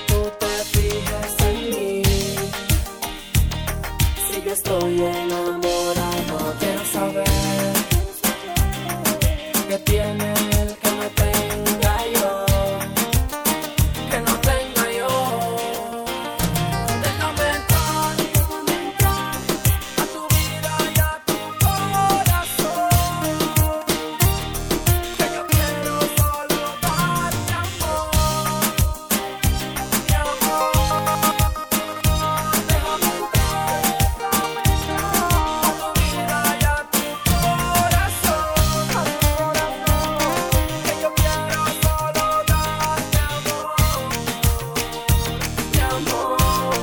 tú te fijes en mí. Si yo estoy enamorado, quiero saber qué tiene él que no tenga yo, que no tenga yo. Déjame entrar a tu vida y a tu corazón, que yo quiero solo darte amor, mi amor. Déjame entrar a tu vida y a tu corazón, que yo quiero solo darte amor, mi amor.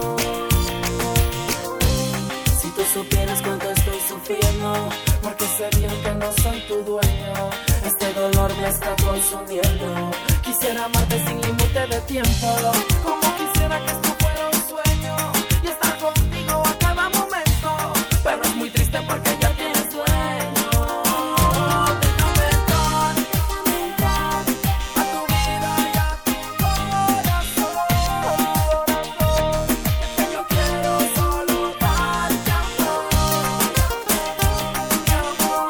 Si tú supieras cuánto estoy sufriendo, porque sé bien que no soy tu dueño. Este dolor me está consumiendo. Quisiera amarte sin límite de tiempo, como quisiera que esto fuera un sueño y estar contigo a cada momento. Pero es muy triste porque ya tienes dueño. Déjame entrar a tu vida y a tu corazón, que yo quiero solo darte amor, mi amor.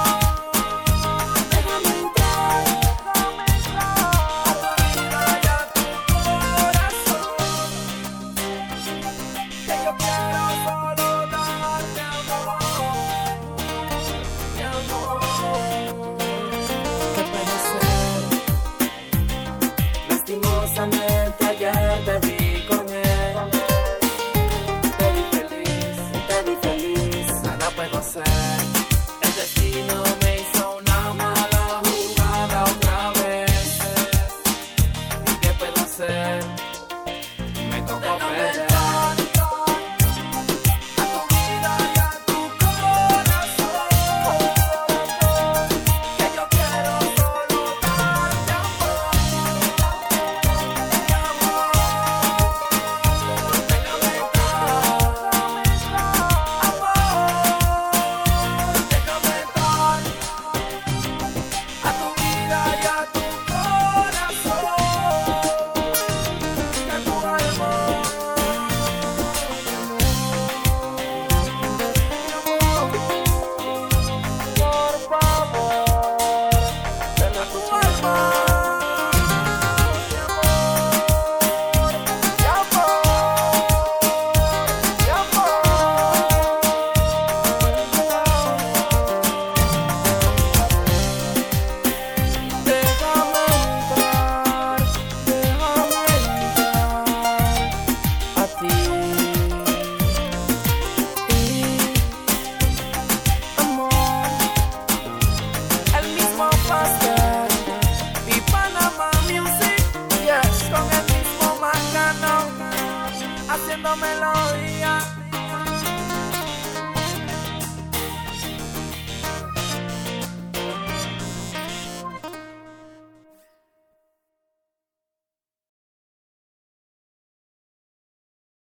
Déjame entrar a tu vida y a tu corazón, que yo quiero solo darte amor, mi amor. ¿Qué puede ser? Lastimosamente ayer te vi con él. Te vi feliz, nada puedo hacer. El destino me hizo una mala jugada otra vez. ¿Y qué puedo hacer?